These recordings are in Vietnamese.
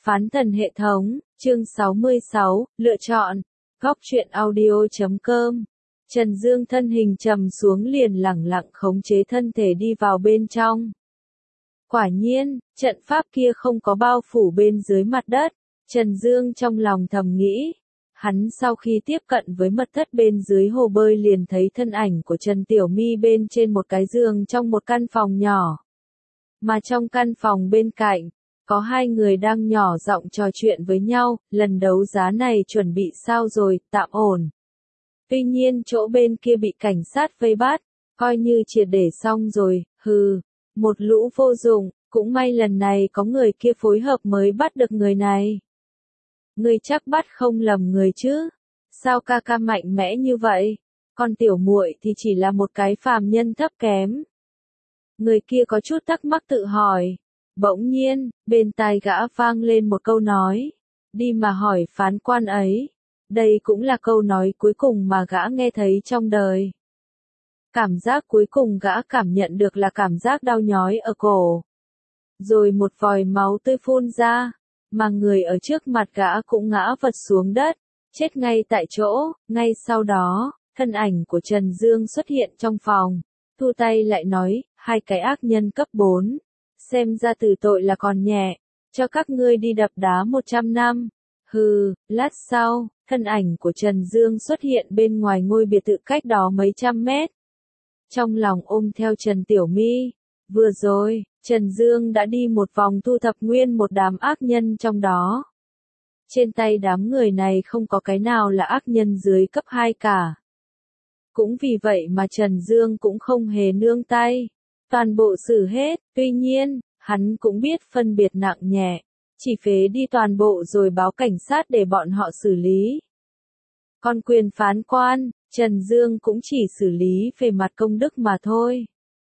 Phán thần hệ thống, chương 66, lựa chọn, góc truyện audio.com. Trần Dương thân hình trầm xuống liền lẳng lặng khống chế thân thể đi vào bên trong. Quả nhiên, trận pháp kia không có bao phủ bên dưới mặt đất. Trần Dương trong lòng thầm nghĩ. Hắn sau khi tiếp cận với mật thất bên dưới hồ bơi liền thấy thân ảnh của Trần Tiểu My bên trên một cái giường trong một căn phòng nhỏ. Mà trong căn phòng bên cạnh, có hai người đang nhỏ giọng trò chuyện với nhau, lần đấu giá này chuẩn bị sao rồi, tạm ổn. Tuy nhiên chỗ bên kia bị cảnh sát vây bắt, coi như triệt để xong rồi, một lũ vô dụng, cũng may lần này có người kia phối hợp mới bắt được người này. Người chắc bắt không lầm người chứ, sao ca ca mạnh mẽ như vậy, còn tiểu muội thì chỉ là một cái phàm nhân thấp kém. Người kia có chút thắc mắc tự hỏi. Bỗng nhiên, bên tai gã vang lên một câu nói. Đi mà hỏi phán quan ấy. Đây cũng là câu nói cuối cùng mà gã nghe thấy trong đời. Cảm giác cuối cùng gã cảm nhận được là cảm giác đau nhói ở cổ. Rồi một vòi máu tươi phun ra, mà người ở trước mặt gã cũng ngã vật xuống đất, chết ngay tại chỗ. Ngay sau đó, thân ảnh của Trần Dương xuất hiện trong phòng, thu tay lại nói, hai cái ác nhân cấp 4. Xem ra tử tội là còn nhẹ, cho các ngươi đi đập đá 100 năm. Lát sau, thân ảnh của Trần Dương xuất hiện bên ngoài ngôi biệt thự cách đó mấy trăm mét. Trong lòng ôm theo Trần Tiểu My, vừa rồi, Trần Dương đã đi một vòng thu thập nguyên một đám ác nhân trong đó. Trên tay đám người này không có cái nào là ác nhân dưới cấp 2 cả. Cũng vì vậy mà Trần Dương cũng không hề nương tay. Toàn bộ xử hết, tuy nhiên, hắn cũng biết phân biệt nặng nhẹ, chỉ phế đi toàn bộ rồi báo cảnh sát để bọn họ xử lý. Còn quyền phán quan, Trần Dương cũng chỉ xử lý về mặt công đức mà thôi.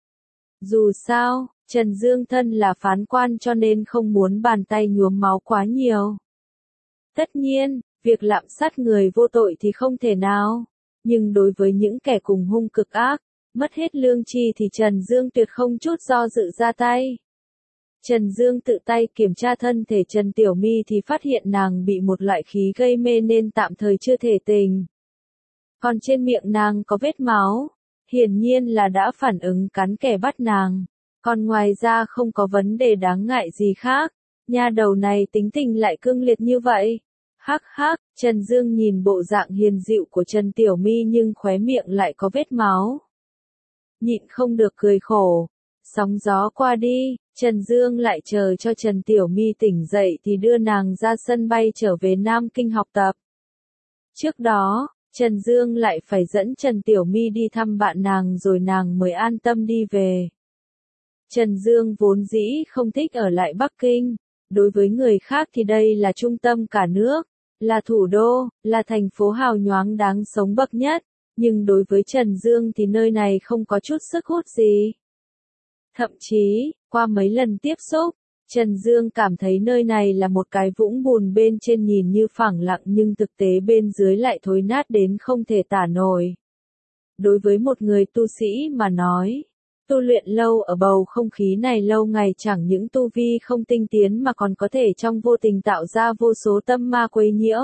Dù sao, Trần Dương thân là phán quan cho nên không muốn bàn tay nhuốm máu quá nhiều. Tất nhiên, việc lạm sát người vô tội thì không thể nào, nhưng đối với những kẻ cùng hung cực ác, mất hết lương tri thì Trần Dương tuyệt không chút do dự ra tay. Trần Dương tự tay kiểm tra thân thể Trần Tiểu My thì phát hiện nàng bị một loại khí gây mê nên tạm thời chưa thể tỉnh. Còn trên miệng nàng có vết máu, hiển nhiên là đã phản ứng cắn kẻ bắt nàng. Còn ngoài ra không có vấn đề đáng ngại gì khác, nha đầu này tính tình lại cương liệt như vậy. Hắc hắc, Trần Dương nhìn bộ dạng hiền dịu của Trần Tiểu My nhưng khóe miệng lại có vết máu. Nhịn không được cười khổ. Sóng gió qua đi, Trần Dương lại chờ cho Trần Tiểu My tỉnh dậy thì đưa nàng ra sân bay trở về Nam Kinh học tập. Trước đó, Trần Dương lại phải dẫn Trần Tiểu My đi thăm bạn nàng rồi nàng mới an tâm đi về. Trần Dương vốn dĩ không thích ở lại Bắc Kinh. Đối với người khác thì đây là trung tâm cả nước, là thủ đô, là thành phố hào nhoáng đáng sống bậc nhất. Nhưng đối với Trần Dương thì nơi này không có chút sức hút gì. Thậm chí, qua mấy lần tiếp xúc, Trần Dương cảm thấy nơi này là một cái vũng bùn bên trên nhìn như phẳng lặng nhưng thực tế bên dưới lại thối nát đến không thể tả nổi. Đối với một người tu sĩ mà nói, tu luyện lâu ở bầu không khí này lâu ngày chẳng những tu vi không tinh tiến mà còn có thể trong vô tình tạo ra vô số tâm ma quấy nhiễu.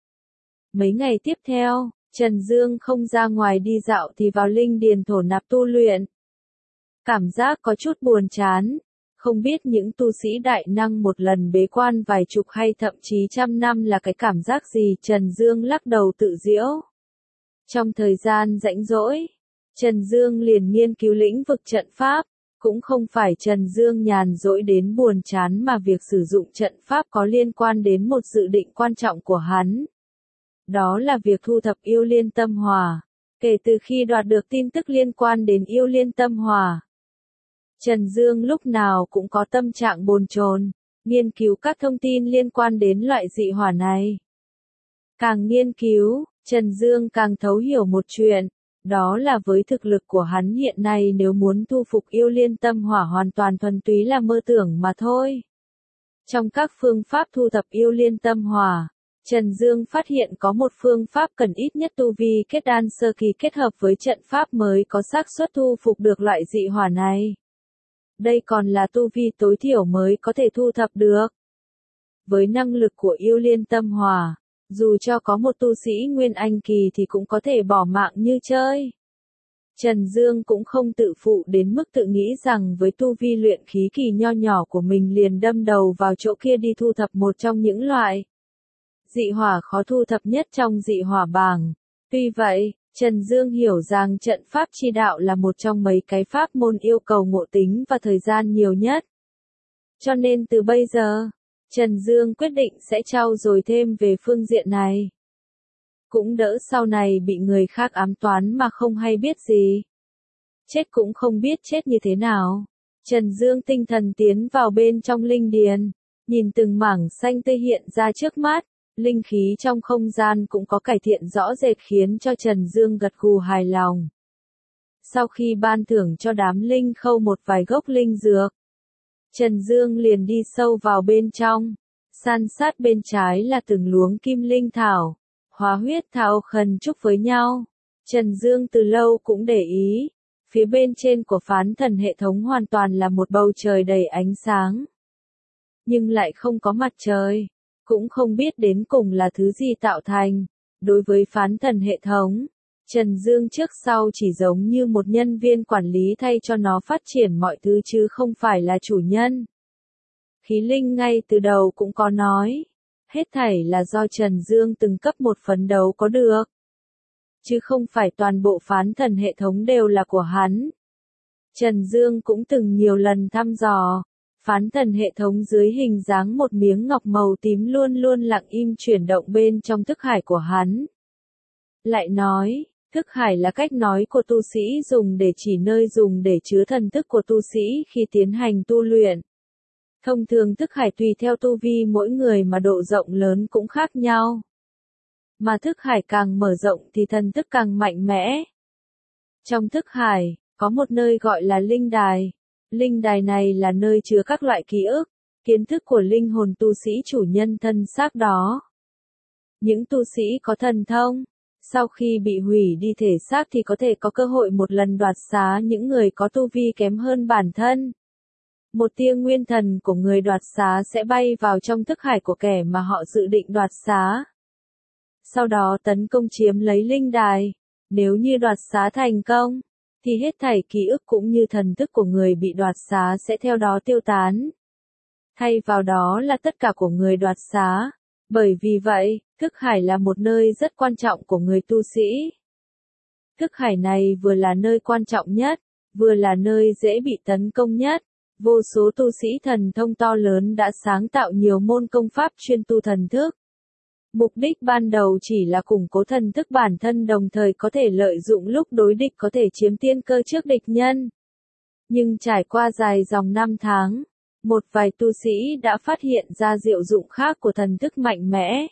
Mấy ngày tiếp theo, Trần Dương không ra ngoài đi dạo thì vào linh điền thổ nạp tu luyện. Cảm giác có chút buồn chán, không biết những tu sĩ đại năng một lần bế quan vài chục hay thậm chí trăm năm là cái cảm giác gì. Trần Dương lắc đầu tự giễu. Trong thời gian rảnh rỗi, Trần Dương liền nghiên cứu lĩnh vực trận pháp. Cũng không phải Trần Dương nhàn rỗi đến buồn chán mà việc sử dụng trận pháp có liên quan đến một dự định quan trọng của hắn. Đó là việc thu thập yêu liên tâm hỏa. Kể từ khi đoạt được tin tức liên quan đến yêu liên tâm hỏa, Trần Dương lúc nào cũng có tâm trạng bồn chồn, nghiên cứu các thông tin liên quan đến loại dị hỏa này. Càng nghiên cứu, Trần Dương càng thấu hiểu một chuyện, đó là với thực lực của hắn hiện nay nếu muốn thu phục yêu liên tâm hỏa hoàn toàn thuần túy là mơ tưởng mà thôi. Trong các phương pháp thu thập yêu liên tâm hỏa, Trần Dương phát hiện có một phương pháp cần ít nhất tu vi kết đan sơ kỳ kết hợp với trận pháp mới có xác suất thu phục được loại dị hỏa này. Đây còn là tu vi tối thiểu mới có thể thu thập được. với năng lực của yêu liên tâm hỏa, dù cho có một tu sĩ Nguyên Anh kỳ thì cũng có thể bỏ mạng như chơi. Trần Dương cũng không tự phụ đến mức tự nghĩ rằng với tu vi luyện khí kỳ nho nhỏ của mình liền đâm đầu vào chỗ kia đi thu thập một trong những loại dị hỏa khó thu thập nhất trong dị hỏa bảng. Tuy vậy, Trần Dương hiểu rằng trận pháp chi đạo là một trong mấy cái pháp môn yêu cầu ngộ tính và thời gian nhiều nhất. Cho nên từ bây giờ, Trần Dương quyết định sẽ trau dồi thêm về phương diện này. Cũng đỡ sau này bị người khác ám toán mà không hay biết gì. Chết cũng không biết chết như thế nào. Trần Dương tinh thần tiến vào bên trong linh điền, nhìn từng mảng xanh tươi hiện ra trước mắt, linh khí trong không gian cũng có cải thiện rõ rệt khiến cho Trần Dương gật gù hài lòng. Sau khi ban thưởng cho đám linh khâu một vài gốc linh dược, Trần Dương liền đi sâu vào bên trong, san sát bên trái là từng luống kim linh thảo, hóa huyết thảo khẩn trúc với nhau. Trần Dương từ lâu cũng để ý, phía bên trên của phán thần hệ thống hoàn toàn là một bầu trời đầy ánh sáng. Nhưng lại không có mặt trời, cũng không biết đến cùng là thứ gì tạo thành. Đối với phán thần hệ thống, Trần Dương trước sau chỉ giống như một nhân viên quản lý thay cho nó phát triển mọi thứ chứ không phải là chủ nhân. Khí linh ngay từ đầu cũng có nói, hết thảy là do Trần Dương từng cấp một phấn đấu có được, chứ không phải toàn bộ phán thần hệ thống đều là của hắn. Trần Dương cũng từng nhiều lần thăm dò, phán thần hệ thống dưới hình dáng một miếng ngọc màu tím luôn luôn lặng im chuyển động bên trong thức hải của hắn. Lại nói, thức hải là cách nói của tu sĩ dùng để chỉ nơi dùng để chứa thần thức của tu sĩ khi tiến hành tu luyện. Thông thường thức hải tùy theo tu vi mỗi người mà độ rộng lớn cũng khác nhau. Mà thức hải càng mở rộng thì thần thức càng mạnh mẽ. Trong thức hải, có một nơi gọi là linh đài. Linh đài này là nơi chứa các loại ký ức, kiến thức của linh hồn tu sĩ chủ nhân thân xác đó. Những tu sĩ có thần thông, sau khi bị hủy đi thể xác thì có thể có cơ hội một lần đoạt xá những người có tu vi kém hơn bản thân. Một tia nguyên thần của người đoạt xá sẽ bay vào trong thức hải của kẻ mà họ dự định đoạt xá. Sau đó tấn công chiếm lấy linh đài. Nếu như đoạt xá thành công, thì hết thảy ký ức cũng như thần thức của người bị đoạt xá sẽ theo đó tiêu tán. Thay vào đó là tất cả của người đoạt xá. Bởi vì vậy, thức hải là một nơi rất quan trọng của người tu sĩ. Thức hải này vừa là nơi quan trọng nhất, vừa là nơi dễ bị tấn công nhất. Vô số tu sĩ thần thông to lớn đã sáng tạo nhiều môn công pháp chuyên tu thần thức. Mục đích ban đầu chỉ là củng cố thần thức bản thân đồng thời có thể lợi dụng lúc đối địch có thể chiếm tiên cơ trước địch nhân. Nhưng trải qua dài dòng năm tháng, một vài tu sĩ đã phát hiện ra diệu dụng khác của thần thức mạnh mẽ.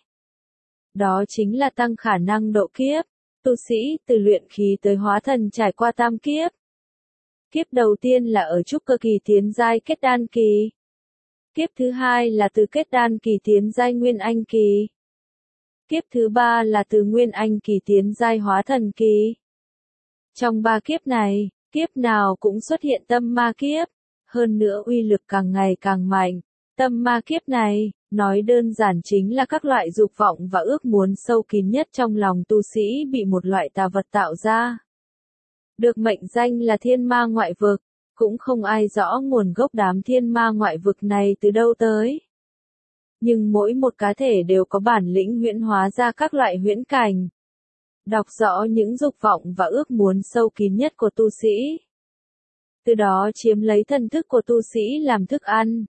Đó chính là tăng khả năng độ kiếp. Tu sĩ từ luyện khí tới hóa thần trải qua tam kiếp. Kiếp đầu tiên là ở trúc cơ kỳ tiến giai kết đan kỳ. Kiếp thứ hai là từ kết đan kỳ tiến giai nguyên anh kỳ. Kiếp thứ ba là từ nguyên anh kỳ tiến giai hóa thần kỳ. Trong ba kiếp này, kiếp nào cũng xuất hiện tâm ma kiếp, hơn nữa uy lực càng ngày càng mạnh. Tâm ma kiếp này, nói đơn giản chính là các loại dục vọng và ước muốn sâu kín nhất trong lòng tu sĩ bị một loại tà vật tạo ra. Được mệnh danh là thiên ma ngoại vực, cũng không ai rõ nguồn gốc đám thiên ma ngoại vực này từ đâu tới. Nhưng mỗi một cá thể đều có bản lĩnh huyễn hóa ra các loại huyễn cảnh. Đọc rõ những dục vọng và ước muốn sâu kín nhất của tu sĩ. Từ đó chiếm lấy thần thức của tu sĩ làm thức ăn.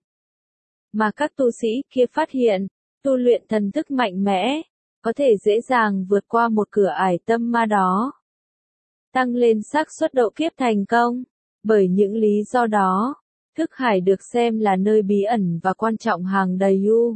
Mà các tu sĩ kia phát hiện, tu luyện thần thức mạnh mẽ, có thể dễ dàng vượt qua một cửa ải tâm ma đó. Tăng lên xác suất độ kiếp thành công. Bởi những lý do đó, thức hải được xem là nơi bí ẩn và quan trọng hàng đầy yu.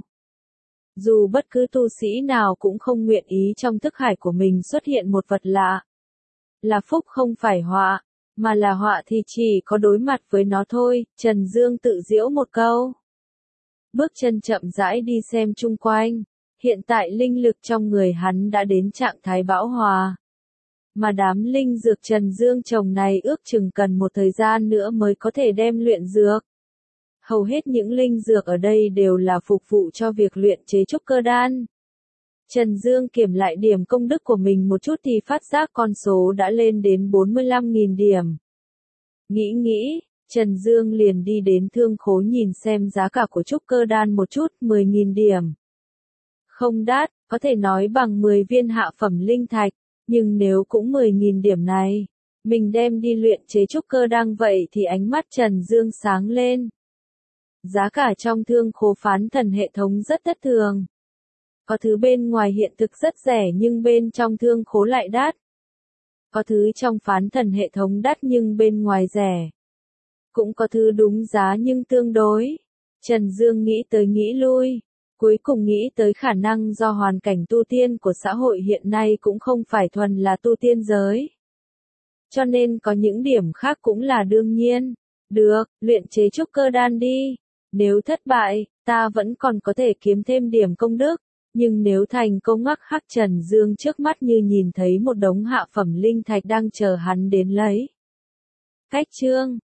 Dù bất cứ tu sĩ nào cũng không nguyện ý trong thức hải của mình xuất hiện một vật lạ. Là phúc không phải họa, mà là họa thì chỉ có đối mặt với nó thôi, Trần Dương tự giễu một câu. Bước chân chậm rãi đi xem chung quanh, hiện tại linh lực trong người hắn đã đến trạng thái bão hòa. Mà đám linh dược Trần Dương trồng này ước chừng cần một thời gian nữa mới có thể đem luyện dược. Hầu hết những linh dược ở đây đều là phục vụ cho việc luyện chế trúc cơ đan. Trần Dương kiểm lại điểm công đức của mình một chút thì phát giác con số đã lên đến 45.000 điểm. Nghĩ, Trần Dương liền đi đến thương khố nhìn xem giá cả của trúc cơ đan một chút, 10.000 điểm. Không đắt, có thể nói bằng 10 viên hạ phẩm linh thạch, nhưng nếu cũng 10.000 điểm này, mình đem đi luyện chế trúc cơ đan vậy thì ánh mắt Trần Dương sáng lên. Giá cả trong thương khố phán thần hệ thống rất thất thường. Có thứ bên ngoài hiện thực rất rẻ nhưng bên trong thương khố lại đắt. Có thứ trong phán thần hệ thống đắt nhưng bên ngoài rẻ. Cũng có thứ đúng giá nhưng tương đối. Trần Dương nghĩ tới nghĩ lui. Cuối cùng nghĩ tới khả năng do hoàn cảnh tu tiên của xã hội hiện nay cũng không phải thuần là tu tiên giới. Cho nên có những điểm khác cũng là đương nhiên. Được, luyện chế trúc cơ đan đi. Nếu thất bại, ta vẫn còn có thể kiếm thêm điểm công đức. Nhưng nếu thành công hắc Trần Dương trước mắt như nhìn thấy một đống hạ phẩm linh thạch đang chờ hắn đến lấy. Cách chương